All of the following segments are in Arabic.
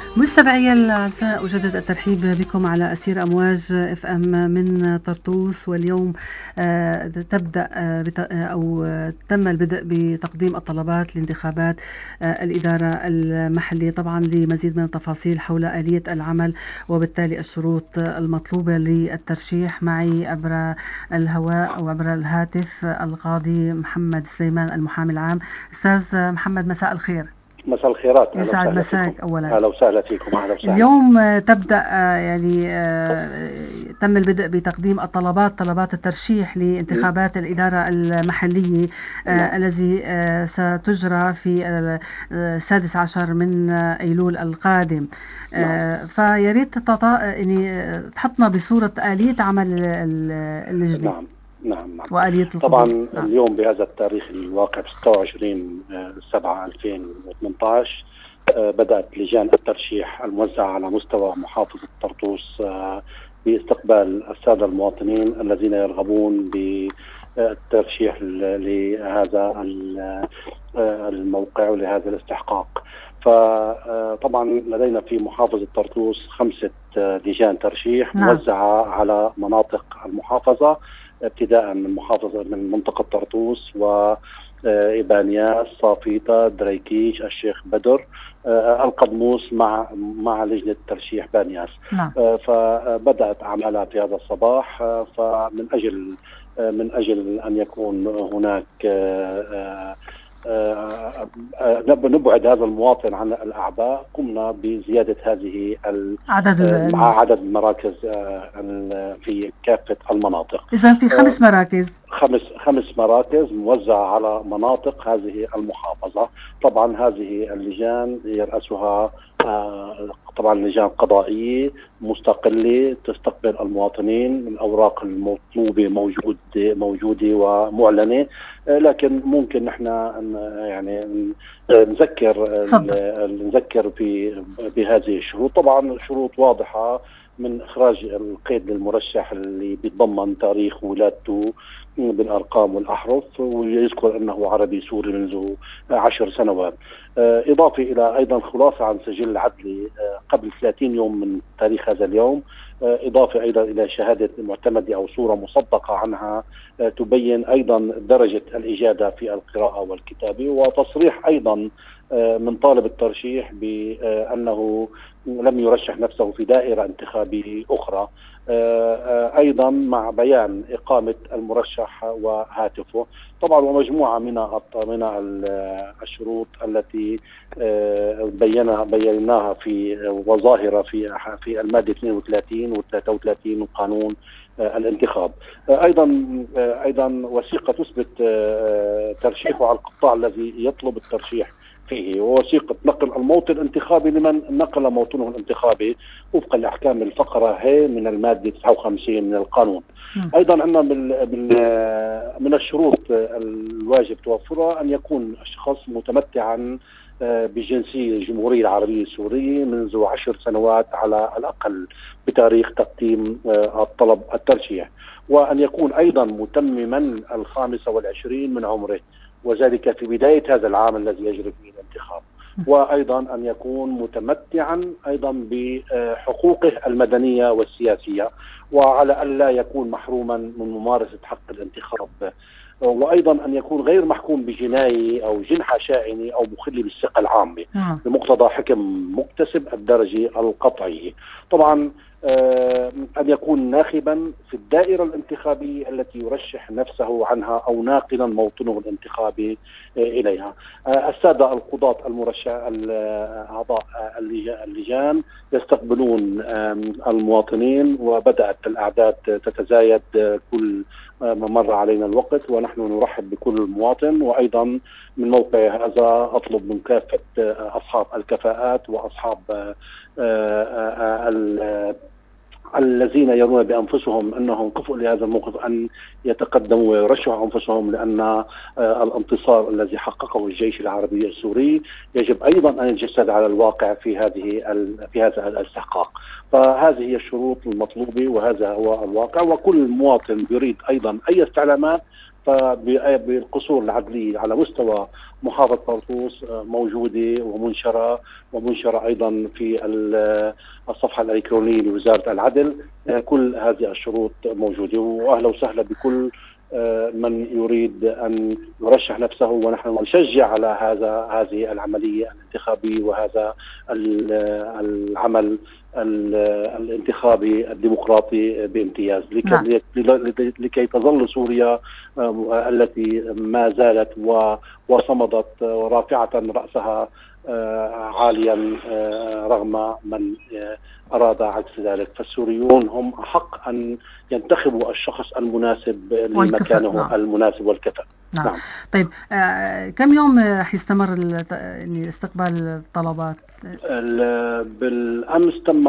مستمعي الأعزاء، أجدد الترحيب بكم على أثير أمواج اف ام من طرطوس. واليوم تبدأ أو تم البدء بتقديم الطلبات لانتخابات الإدارة المحلية. طبعا لمزيد من التفاصيل حول آلية العمل وبالتالي الشروط المطلوبة للترشيح، معي عبر الهواء أو عبر الهاتف القاضي محمد سليمان المحامي العام. أستاذ محمد، مساء الخير. مساء الخيرات. يسعد مساك. أولا أهلا وسهلا فيكم. أهلا وسهلا. اليوم تبدأ تم البدء بتقديم طلبات الترشيح لانتخابات الإدارة المحلية الذي ستجرى في 16 من أيلول القادم. فياريت تحطنا بصورة آلية عمل اللجنة. نعم. وآلية طبعا اليوم بهذا التاريخ الواقع 26/7/2018 بدأت لجان الترشيح الموزعة على مستوى محافظة طرطوس باستقبال السادة المواطنين الذين يرغبون بالترشيح لهذا الموقع ولهذا الاستحقاق. فطبعا لدينا في محافظة طرطوس 5 لجان ترشيح موزعة على مناطق المحافظة، ابتداء من منطقة طرطوس وإبانياس، صافيطة، دريكيش، الشيخ بدر، القدموس مع لجنة ترشيح بانياس. فبدأت أعمالها في هذا الصباح. فمن أجل أن يكون هناك نبعد هذا المواطن عن الأعباء، قمنا بزيادة هذه عدد المراكز في كافة المناطق. إذن في 5 مراكز، 5 مراكز موزعة على مناطق هذه المحافظة. طبعا هذه اللجان يرأسها طبعا لجان قضائية مستقلة تستقبل المواطنين. الأوراق المطلوبة موجودة ومعلنة، لكن ممكن نحن يعني نذكر بهذه الشروط. طبعا شروط واضحة، من إخراج القيد للمرشح اللي بيتضمن تاريخ ولادته بالأرقام والأحرف، ويذكر أنه عربي سوري منذ 10 سنوات. إضافة إلى أيضا خلاصة عن سجل عدلي قبل 30 يوم من تاريخ هذا اليوم. إضافة أيضا إلى شهادة معتمدة أو صورة مصدقة عنها تبين أيضا درجة الإجادة في القراءة والكتابة، وتصريح أيضا من طالب الترشيح بأنه لم يرشح نفسه في دائرة انتخابية أخرى، أيضا مع بيان إقامة المرشح وهاتفه. طبعا ومجموعة من الشروط التي بيناها في وظاهرة في المادة 32 و33 من قانون الانتخاب. أيضا وثيقة تثبت ترشيحه على القطاع الذي يطلب الترشيح فيه، ووثيقة نقل الموطن الانتخابي لمن نقل موطنه الانتخابي وفقا لأحكام الفقرة هي من المادة 59 من القانون. أيضا عندنا من الشروط الواجب توفرها أن يكون الشخص متمتعا بجنسية الجمهورية العربية السورية منذ 10 سنوات على الأقل بتاريخ تقديم الطلب الترشيح، وأن يكون أيضا متمما 25 من عمره، وذلك في بداية هذا العام الذي يجري فيه الانتخاب. وأيضا أن يكون متمتعا أيضا بحقوقه المدنية والسياسية، وعلى أن لا يكون محروما من ممارسة حق الانتخاب. وأيضا أن يكون غير محكوم بجناية أو جنحة شائنة أو مخل بالثقة العامة بمقتضى حكم مكتسب الدرجة القطعية. طبعا أن يكون ناخبا في الدائرة الانتخابية التي يرشح نفسه عنها أو ناقلا موطنه الانتخابي إليها. السادة القضاة أعضاء اللجان يستقبلون المواطنين، وبدأت الأعداد تتزايد كل ما مر علينا الوقت، ونحن نرحب بكل مواطن. وأيضا من موقع هذا أطلب من كافة أصحاب الكفاءات وأصحاب الذين يرون بأنفسهم أنهم كفؤ لهذا الموقف أن يتقدموا ويرشحوا أنفسهم، لأن الانتصار الذي حققه الجيش العربي السوري يجب أيضا أن يتجسد على الواقع في هذا الاستحقاق. فهذه هي الشروط المطلوبة وهذا هو الواقع. وكل مواطن يريد أيضا أي استعلامات فبالقصور العدلية على مستوى محافظة طرطوس موجودة ومنشرة أيضا في الصفحة الإلكترونية لوزارة العدل. كل هذه الشروط موجودة، وأهلا وسهلا بكل من يريد أن يرشح نفسه، ونحن نشجع على هذه العملية الانتخابية وهذا العمل الانتخابي الديمقراطي بامتياز، لكي تظل سوريا التي ما زالت وصمدت رافعة رأسها عاليا رغم من أراد عكس ذلك. فالسوريون هم أحق أن ينتخبوا الشخص المناسب لمكانه. نعم. المناسب والكفء. نعم. طيب كم يوم حيستمر استقبال الطلبات؟ بالأمس تم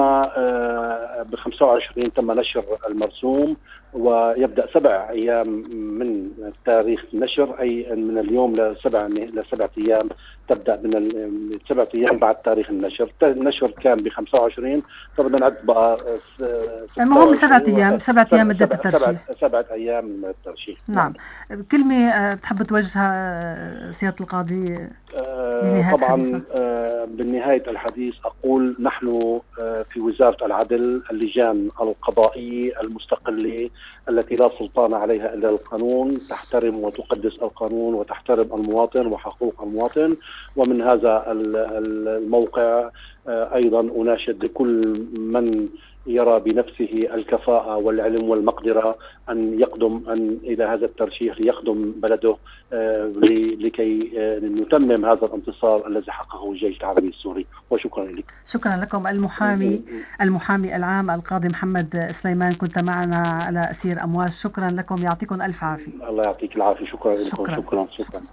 ب25 تم نشر المرسوم، ويبدأ 7 أيام من تاريخ النشر، أي من اليوم ل7 أيام، تبدأ من 7 أيام بعد تاريخ النشر. النشر كان ب25، فبدنا نعد بقى المهم 7 أيام. 7 أيام مدة الترشيح. 7 أيام من الترشيح. نعم. كلمة بتحب توجهها سيادة القاضي؟ طبعا بالنهاية الحديث أقول نحن في وزارة العدل اللجان القضائية المستقلة التي لا سلطان عليها إلا القانون، تحترم وتقدس القانون وتحترم المواطن وحقوق المواطن. ومن هذا الموقع أيضا أناشد كل من يرى بنفسه الكفاءة والعلم والمقدرة أن يقدم إلى هذا الترشيح ليخدم بلده لكي نتمم هذا الانتصار الذي حققه الجيش العربي السوري. وشكرا لك. شكرا لكم. المحامي العام القاضي محمد سليمان، كنت معنا على أسير أمواج. شكرا لكم، يعطيكم ألف عافية. الله يعطيك العافية. شكرا لكم. شكرا.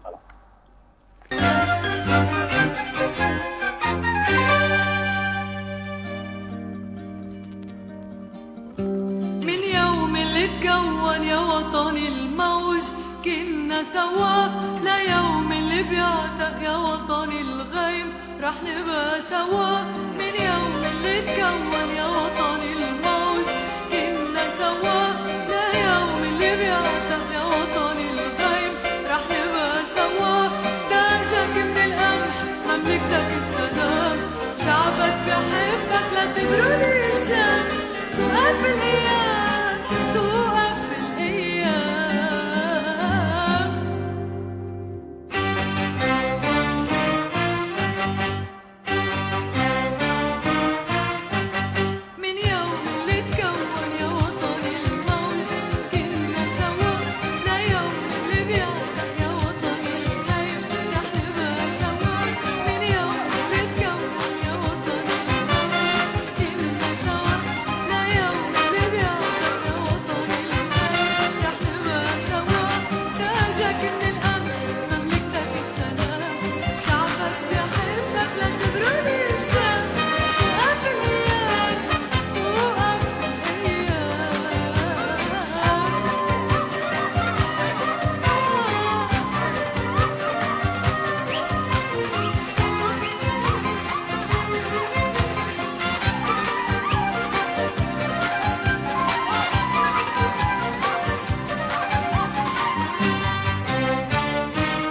تكون يا وطني الموج كنا سوا، ليوم اللي بيعتق يا وطني الغيم رح نبقى سوا. من يوم اللي تكون يا وطني الموج كنا سوا، ليوم اللي بيعتق يا وطني الغيم رح نبقى سوا. تاجك من القمح مملكتك السلام، شعبك بيحبك لا تبرد الشمس، تقف